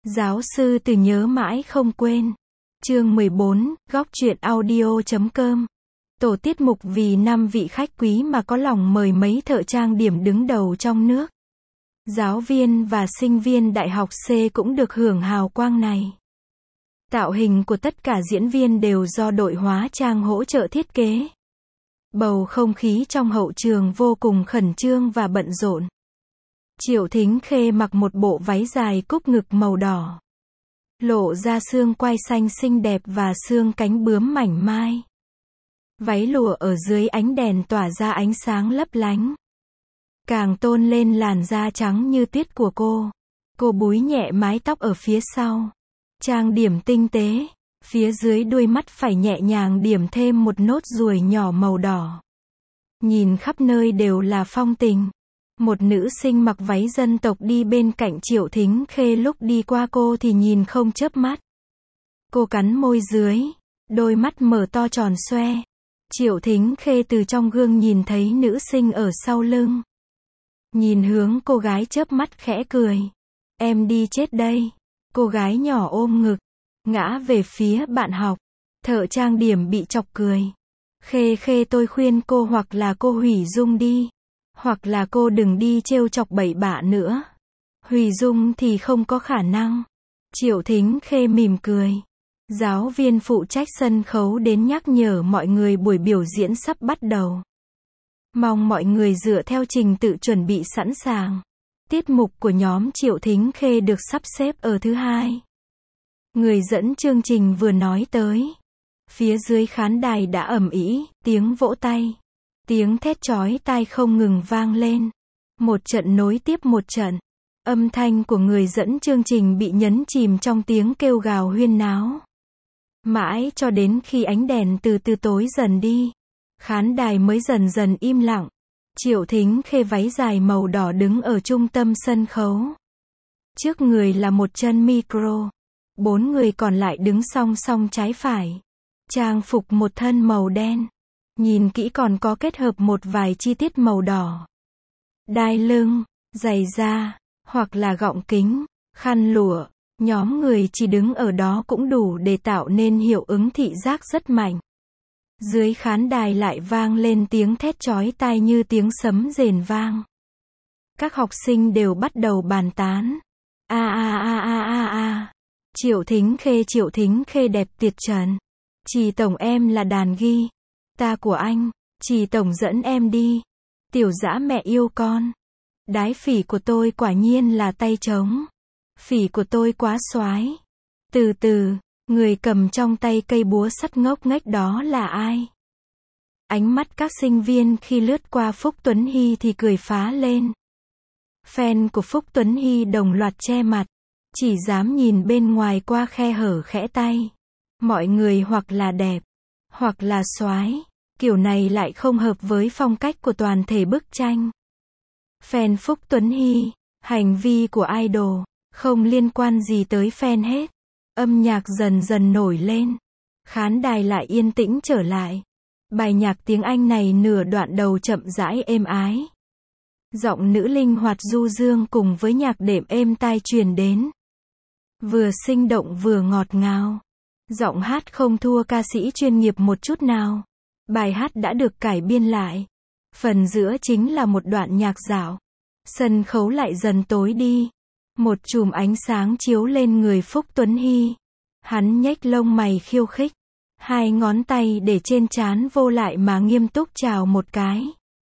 Giáo sư từ nhớ mãi không quên. Chương 14, góc truyện audio.com. Tổ tiết mục vì 5 vị khách quý mà có lòng mời mấy thợ trang điểm đứng đầu trong nước. Giáo viên và sinh viên đại học C cũng được hưởng hào quang này. Tạo hình của tất cả diễn viên đều do đội hóa trang hỗ trợ thiết kế. Bầu không khí trong hậu trường vô cùng khẩn trương và bận rộn. Triệu Thính Khê mặc một bộ váy dài cúc ngực màu đỏ, lộ ra xương quai xanh xinh đẹp và xương cánh bướm mảnh mai. Váy lụa ở dưới ánh đèn tỏa ra ánh sáng lấp lánh, càng tôn lên làn da trắng như tuyết của cô. Cô búi nhẹ mái tóc ở phía sau, trang điểm tinh tế, phía dưới đuôi mắt phải nhẹ nhàng điểm thêm một nốt ruồi nhỏ màu đỏ. Nhìn khắp nơi đều là phong tình. Một nữ sinh mặc váy dân tộc đi bên cạnh Triệu Thính Khê, lúc đi qua cô thì nhìn không chớp mắt. Cô cắn môi dưới, đôi mắt mở to tròn xoe. Triệu Thính Khê từ trong gương nhìn thấy nữ sinh ở sau lưng. Nhìn hướng cô gái chớp mắt khẽ cười. Em đi chết đây. Cô gái nhỏ ôm ngực, ngã về phía bạn học. Thợ trang điểm bị chọc cười. Khê Khê, tôi khuyên cô hoặc là cô hủy dung đi, hoặc là cô đừng đi trêu chọc bậy bạ nữa. Hủy dung thì không có khả năng. Triệu Thính Khê mỉm cười. Giáo viên phụ trách sân khấu đến nhắc nhở mọi người buổi biểu diễn sắp bắt đầu. Mong mọi người dựa theo trình tự chuẩn bị sẵn sàng. Tiết mục của nhóm Triệu Thính Khê được sắp xếp ở thứ hai. Người dẫn chương trình vừa nói tới. Phía dưới khán đài đã ầm ĩ, tiếng vỗ tay, tiếng thét chói tai không ngừng vang lên. Một trận nối tiếp một trận. Âm thanh của người dẫn chương trình bị nhấn chìm trong tiếng kêu gào huyên náo. Mãi cho đến khi ánh đèn từ từ tối dần đi, khán đài mới dần dần im lặng. Triệu Thính Khê váy dài màu đỏ đứng ở trung tâm sân khấu. Trước người là một chân micro. 4 người còn lại đứng song song trái phải. Trang phục một thân màu đen. Nhìn kỹ còn có kết hợp một vài chi tiết màu đỏ. Đai lưng, giày da, hoặc là gọng kính, khăn lụa. Nhóm người chỉ đứng ở đó cũng đủ để tạo nên hiệu ứng thị giác rất mạnh. Dưới khán đài lại vang lên tiếng thét chói tai như tiếng sấm rền vang. Các học sinh đều bắt đầu bàn tán. Triệu Thính Khê đẹp tuyệt trần. Trì tổng em là đàn ghi. Ta của anh. Trì tổng dẫn em đi. Tiểu dã mẹ yêu con. Đái phỉ của tôi quả nhiên là tay trống. Phỉ của tôi quá soái. Từ từ, người cầm trong tay cây búa sắt ngốc nghếch đó là ai? Ánh mắt các sinh viên khi lướt qua Phúc Tuấn Hy thì cười phá lên. Fan của Phúc Tuấn Hy đồng loạt che mặt, chỉ dám nhìn bên ngoài qua khe hở khẽ tay. Mọi người hoặc là đẹp, hoặc là soái, kiểu này lại không hợp với phong cách của toàn thể bức tranh. Fan Phúc Tuấn Hy, hành vi của idol, không liên quan gì tới fan hết. Âm nhạc dần dần nổi lên. Khán đài lại yên tĩnh trở lại. Bài nhạc tiếng Anh này nửa đoạn đầu chậm rãi êm ái. Giọng nữ linh hoạt du dương cùng với nhạc đệm êm tai truyền đến. Vừa sinh động vừa ngọt ngào. Giọng hát không thua ca sĩ chuyên nghiệp một chút nào. Bài hát đã được cải biên lại. Phần giữa chính là một đoạn nhạc dạo. Sân khấu lại dần tối đi. Một chùm ánh sáng chiếu lên người Phúc Tuấn Hy. Hắn nhếch lông mày khiêu khích. 2 ngón tay để trên trán vô lại mà nghiêm túc chào một cái.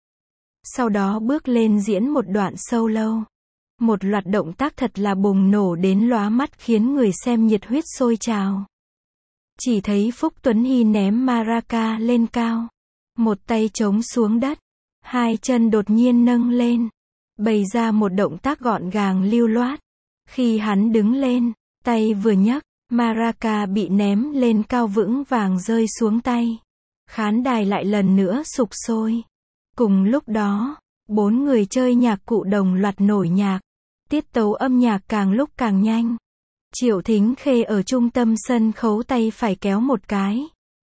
Sau đó bước lên diễn một đoạn solo. Một loạt động tác thật là bùng nổ đến lóa mắt khiến người xem nhiệt huyết sôi trào. Chỉ thấy Phúc Tuấn Hy ném maraca lên cao. Một tay chống xuống đất. 2 chân đột nhiên nâng lên. Bày ra một động tác gọn gàng lưu loát. Khi hắn đứng lên, tay vừa nhấc, maraca bị ném lên cao vững vàng rơi xuống tay. Khán đài lại lần nữa sục sôi. Cùng lúc đó, 4 người chơi nhạc cụ đồng loạt nổi nhạc. Tiết tấu âm nhạc càng lúc càng nhanh. Triệu Thính Khê ở trung tâm sân khấu tay phải kéo một cái.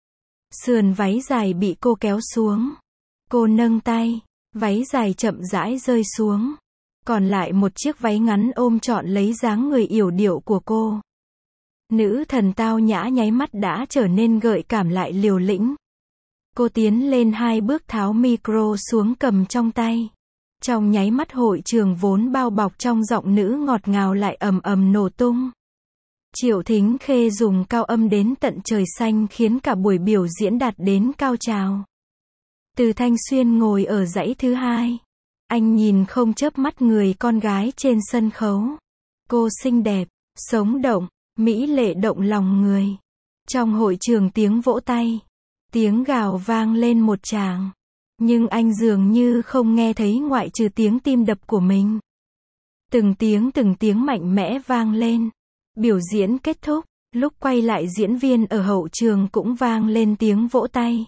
Sườn váy dài bị cô kéo xuống. Cô nâng tay, váy dài chậm rãi rơi xuống. Còn lại một chiếc váy ngắn ôm trọn lấy dáng người yểu điệu của cô. Nữ thần tao nhã nháy mắt đã trở nên gợi cảm lại liều lĩnh. Cô tiến lên 2 bước tháo micro xuống cầm trong tay. Trong nháy mắt hội trường vốn bao bọc trong giọng nữ ngọt ngào lại ầm ầm nổ tung. Triệu Thính Khê dùng cao âm đến tận trời xanh khiến cả buổi biểu diễn đạt đến cao trào. Từ Thanh Xuyên ngồi ở dãy thứ 2. Anh nhìn không chớp mắt người con gái trên sân khấu. Cô xinh đẹp, sống động, mỹ lệ động lòng người. Trong hội trường tiếng vỗ tay, tiếng gào vang lên một tràng. Nhưng anh dường như không nghe thấy ngoại trừ tiếng tim đập của mình. Từng tiếng mạnh mẽ vang lên. Biểu diễn kết thúc, lúc quay lại diễn viên ở hậu trường cũng vang lên tiếng vỗ tay.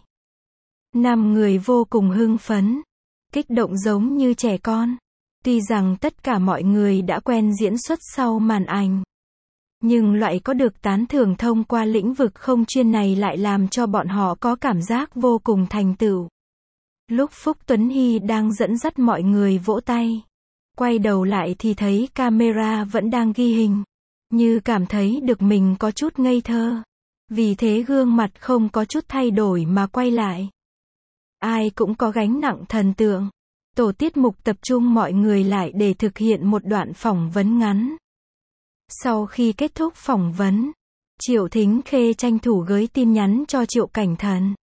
5 người vô cùng hưng phấn, kích động giống như trẻ con. Tuy rằng tất cả mọi người đã quen diễn xuất sau màn ảnh, nhưng loại có được tán thưởng thông qua lĩnh vực không chuyên này lại làm cho bọn họ có cảm giác vô cùng thành tựu. Lúc Phúc Tuấn Hy đang dẫn dắt mọi người vỗ tay, quay đầu lại thì thấy camera vẫn đang ghi hình. Như cảm thấy được mình có chút ngây thơ. Vì thế gương mặt không có chút thay đổi mà quay lại. Ai cũng có gánh nặng thần tượng. Tổ tiết mục tập trung mọi người lại để thực hiện một đoạn phỏng vấn ngắn. Sau khi kết thúc phỏng vấn, Triệu Thính Khê tranh thủ gửi tin nhắn cho Triệu Cảnh Thần.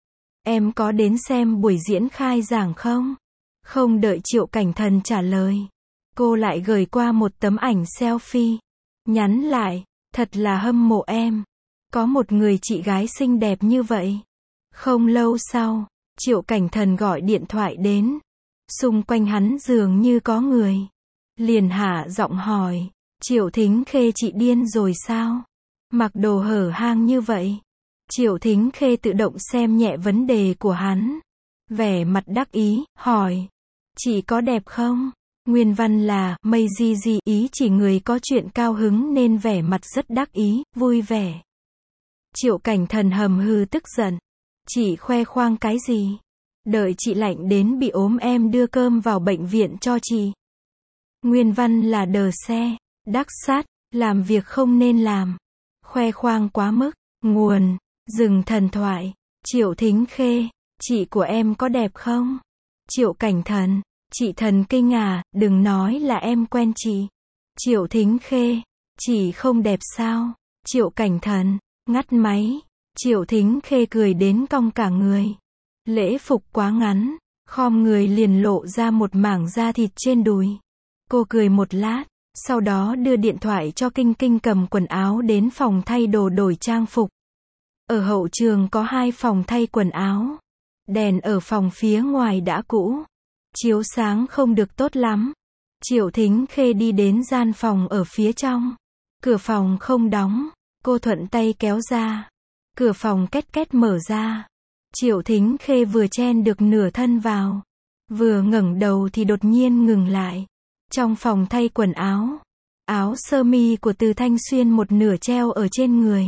Em có đến xem buổi diễn khai giảng không? Không đợi Triệu Cảnh Thần trả lời, cô lại gửi qua một tấm ảnh selfie. Nhắn lại, thật là hâm mộ em. Có một người chị gái xinh đẹp như vậy. Không lâu sau, Triệu Cảnh Thần gọi điện thoại đến. Xung quanh hắn dường như có người. Liền hạ giọng hỏi, Triệu Thính Khê chị điên rồi sao? Mặc đồ hở hang như vậy. Triệu Thính Khê tự động xem nhẹ vấn đề của hắn. Vẻ mặt đắc ý, hỏi, chị có đẹp không? Nguyên văn là, mây di di, ý chỉ người có chuyện cao hứng nên vẻ mặt rất đắc ý, vui vẻ. Triệu Cảnh Thần hầm hừ tức giận. Chị khoe khoang cái gì? Đợi chị lạnh đến bị ốm em đưa cơm vào bệnh viện cho chị. Nguyên văn là đờ xe, đắc sát, làm việc không nên làm. Khoe khoang quá mức. Nguồn, dừng thần thoại. Triệu Thính Khê, chị của em có đẹp không? Triệu Cảnh Thần, chị thần kinh à, đừng nói là em quen chị. Triệu Thính Khê, chị không đẹp sao? Triệu Cảnh Thần, ngắt máy. Triệu Thính Khê cười đến cong cả người. Lễ phục quá ngắn, khom người liền lộ ra một mảng da thịt trên đùi. Cô cười một lát, sau đó đưa điện thoại cho Kinh Kinh cầm quần áo đến phòng thay đồ đổi trang phục. Ở hậu trường có 2 phòng thay quần áo. Đèn ở phòng phía ngoài đã cũ, chiếu sáng không được tốt lắm. Triệu Thính Khê đi đến gian phòng ở phía trong. Cửa phòng không đóng, cô thuận tay kéo ra. Cửa phòng két két mở ra. Triệu Thính Khê vừa chen được nửa thân vào, vừa ngẩng đầu thì đột nhiên ngừng lại. Trong phòng thay quần áo, áo sơ mi của Từ Thanh Xuyên một nửa treo ở trên người.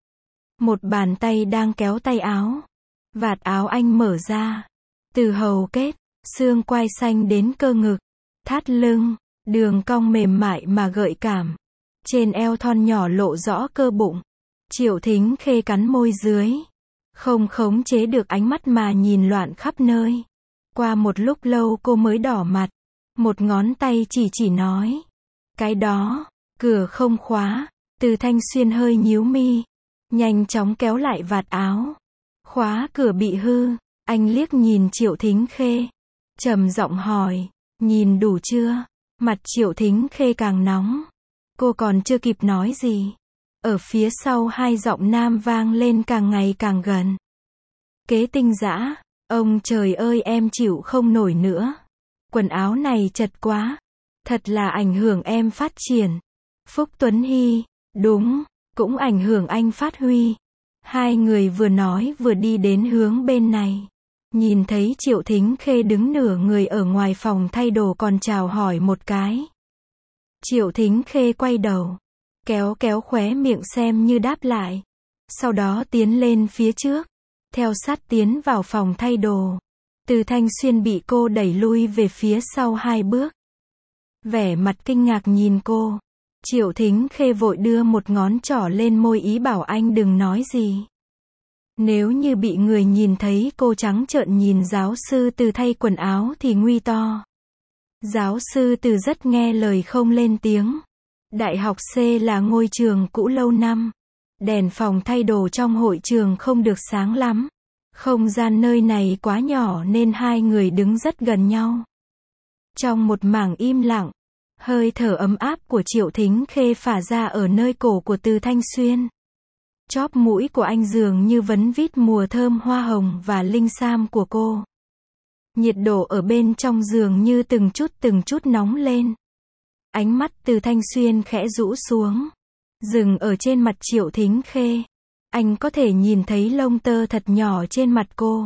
Một bàn tay đang kéo tay áo. Vạt áo anh mở ra. Từ hầu kết, xương quai xanh đến cơ ngực, thắt lưng, đường cong mềm mại mà gợi cảm. Trên eo thon nhỏ lộ rõ cơ bụng. Triệu Thính Khê cắn môi dưới. Không khống chế được ánh mắt mà nhìn loạn khắp nơi. Qua một lúc lâu cô mới đỏ mặt. Một ngón tay chỉ nói. Cái đó, cửa không khóa. Từ Thanh Xuyên hơi nhíu mi. Nhanh chóng kéo lại vạt áo. Khóa cửa bị hư. Anh liếc nhìn Triệu Thính Khê. Trầm giọng hỏi. Nhìn đủ chưa? Mặt Triệu Thính Khê càng nóng. Cô còn chưa kịp nói gì. Ở phía sau 2 giọng nam vang lên càng ngày càng gần. Kế Tinh Dã, ông trời ơi em chịu không nổi nữa. Quần áo này chật quá. Thật là ảnh hưởng em phát triển. Phúc Tuấn Hy, đúng, cũng ảnh hưởng anh phát huy. 2 người vừa nói vừa đi đến hướng bên này. Nhìn thấy Triệu Thính Khê đứng nửa người ở ngoài phòng thay đồ còn chào hỏi một cái. Triệu Thính Khê quay đầu. Kéo khóe miệng xem như đáp lại. Sau đó tiến lên phía trước. Theo sát tiến vào phòng thay đồ. Từ Thanh Xuyên bị cô đẩy lui về phía sau 2 bước. Vẻ mặt kinh ngạc nhìn cô. Triệu Thính Khê vội đưa một ngón trỏ lên môi ý bảo anh đừng nói gì. Nếu như bị người nhìn thấy cô trắng trợn nhìn giáo sư Từ thay quần áo thì nguy to. Giáo sư Từ rất nghe lời không lên tiếng. Đại học C là ngôi trường cũ lâu năm. Đèn phòng thay đồ trong hội trường không được sáng lắm. Không gian nơi này quá nhỏ nên hai người đứng rất gần nhau. Trong một mảng im lặng, hơi thở ấm áp của Triệu Thính Khê phả ra ở nơi cổ của Từ Thanh Xuyên. Chóp mũi của anh dường như vấn vít mùa thơm hoa hồng và linh sam của cô. Nhiệt độ ở bên trong dường như từng chút nóng lên. Ánh mắt Từ Thanh Xuyên khẽ rũ xuống, dừng ở trên mặt Triệu Thính Khê. Anh có thể nhìn thấy lông tơ thật nhỏ trên mặt cô.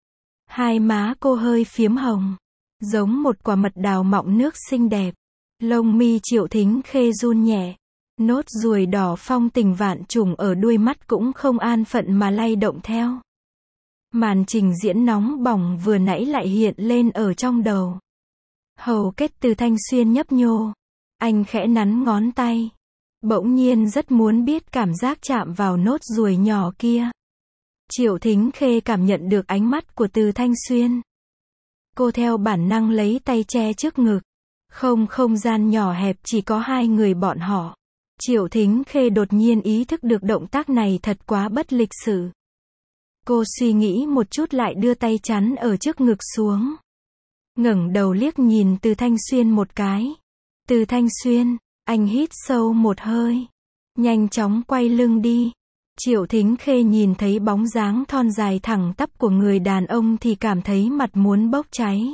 Hai má cô hơi phiếm hồng, giống một quả mật đào mọng nước xinh đẹp. Lông mi Triệu Thính Khê run nhẹ. Nốt ruồi đỏ phong tình vạn trùng ở đuôi mắt cũng không an phận mà lay động theo. Màn trình diễn nóng bỏng vừa nãy lại hiện lên ở trong đầu. Hầu kết Từ Thanh Xuyên nhấp nhô. Anh khẽ nắn ngón tay. Bỗng nhiên rất muốn biết cảm giác chạm vào nốt ruồi nhỏ kia. Triệu Thính Khê cảm nhận được ánh mắt của Từ Thanh Xuyên. Cô theo bản năng lấy tay che trước ngực. Không gian nhỏ hẹp chỉ có hai người bọn họ. Triệu Thính Khê đột nhiên ý thức được động tác này thật quá bất lịch sự. Cô suy nghĩ một chút lại đưa tay chắn ở trước ngực xuống. Ngẩng đầu liếc nhìn Từ Thanh Xuyên một cái. Từ Thanh Xuyên, anh hít sâu một hơi. Nhanh chóng quay lưng đi. Triệu Thính Khê nhìn thấy bóng dáng thon dài thẳng tắp của người đàn ông thì cảm thấy mặt muốn bốc cháy.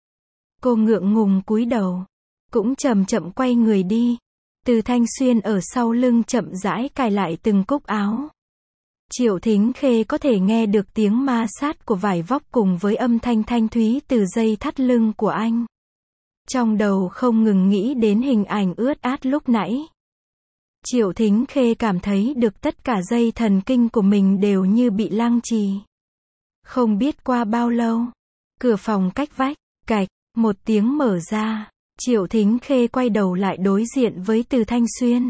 Cô ngượng ngùng cúi đầu. Cũng chậm chậm quay người đi. Từ Thanh Xuyên ở sau lưng chậm rãi cài lại từng cúc áo. Triệu Thính Khê có thể nghe được tiếng ma sát của vải vóc cùng với âm thanh thanh thúy từ dây thắt lưng của anh. Trong đầu không ngừng nghĩ đến hình ảnh ướt át lúc nãy. Triệu Thính Khê cảm thấy được tất cả dây thần kinh của mình đều như bị lăng trì. Không biết qua bao lâu, cửa phòng cách vách, cạch, một tiếng mở ra. Triệu Thính Khê quay đầu lại đối diện với Từ Thanh Xuyên.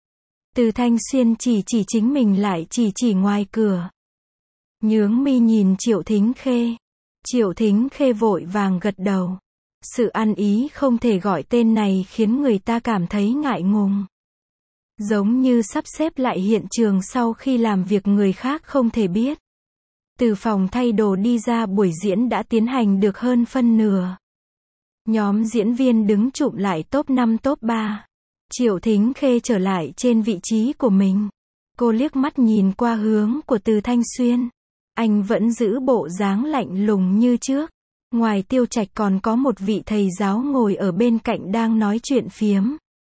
Từ Thanh Xuyên chỉ chính mình lại chỉ ngoài cửa. Nhướng mi nhìn Triệu Thính Khê. Triệu Thính Khê vội vàng gật đầu. Sự ăn ý không thể gọi tên này khiến người ta cảm thấy ngại ngùng. Giống như sắp xếp lại hiện trường sau khi làm việc người khác không thể biết. Từ phòng thay đồ đi ra, buổi diễn đã tiến hành được hơn phân nửa. Nhóm diễn viên đứng chụm lại top 5 top 3. Triệu Thính Khê trở lại trên vị trí của mình. Cô liếc mắt nhìn qua hướng của Từ Thanh Xuyên. Anh vẫn giữ bộ dáng lạnh lùng như trước. Ngoài Tiêu Trạch còn có một vị thầy giáo ngồi ở bên cạnh đang nói chuyện phiếm.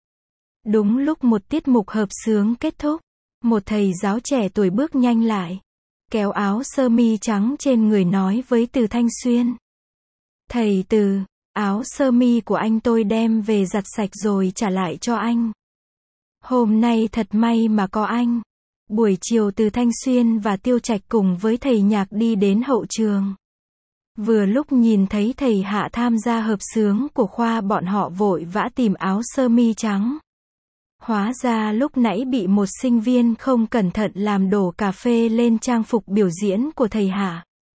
Đúng lúc một tiết mục hợp xướng kết thúc, một thầy giáo trẻ tuổi bước nhanh lại, kéo áo sơ mi trắng trên người nói với Từ Thanh Xuyên. Thầy Từ, áo sơ mi của anh tôi đem về giặt sạch rồi trả lại cho anh. Hôm nay thật may mà có anh. Buổi chiều Từ Thanh Xuyên và Tiêu Trạch cùng với thầy nhạc đi đến hậu trường. Vừa lúc nhìn thấy thầy Hạ tham gia hợp xướng của khoa, bọn họ vội vã tìm áo sơ mi trắng. Hóa ra lúc nãy bị một sinh viên không cẩn thận làm đổ cà phê lên trang phục biểu diễn của thầy Hạ.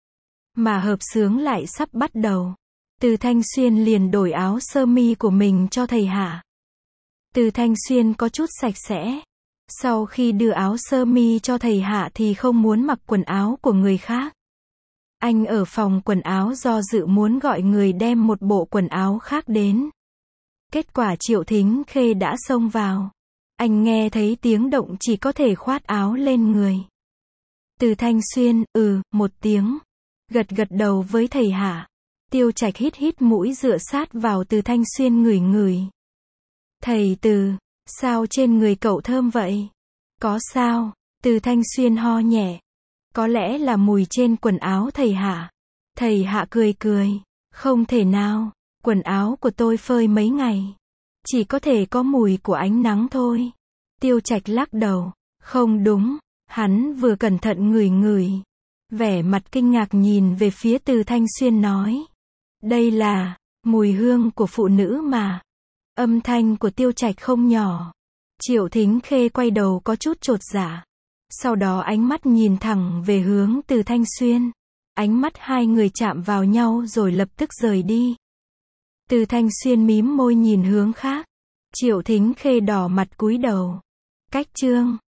Mà hợp xướng lại sắp bắt đầu. Từ Thanh Xuyên liền đổi áo sơ mi của mình cho thầy Hạ. Từ Thanh Xuyên có chút sạch sẽ. Sau khi đưa áo sơ mi cho thầy Hạ thì không muốn mặc quần áo của người khác. Anh ở phòng quần áo do dự muốn gọi người đem một bộ quần áo khác đến. Kết quả Triệu Thính Khê đã xông vào. Anh nghe thấy tiếng động chỉ có thể khoát áo lên người. Từ Thanh Xuyên, một tiếng. Gật đầu với thầy Hạ. Tiêu Trạch hít mũi dựa sát vào Từ Thanh Xuyên ngửi ngửi. Thầy Từ, sao trên người cậu thơm vậy? Có sao? Từ Thanh Xuyên ho nhẹ. Có lẽ là mùi trên quần áo thầy Hạ. Thầy Hạ cười. Không thể nào, quần áo của tôi phơi mấy ngày. Chỉ có thể có mùi của ánh nắng thôi. Tiêu Trạch lắc đầu. Không đúng, hắn vừa cẩn thận ngửi. Vẻ mặt kinh ngạc nhìn về phía Từ Thanh Xuyên nói. Đây là mùi hương của phụ nữ mà. Âm thanh của Tiêu Trạch không nhỏ. Triệu Thính Khê quay đầu có chút chột dạ. Sau đó ánh mắt nhìn thẳng về hướng Từ Thanh Xuyên. Ánh mắt hai người chạm vào nhau rồi lập tức rời đi. Từ Thanh Xuyên mím môi nhìn hướng khác. Triệu Thính Khê đỏ mặt cúi đầu. Cách chương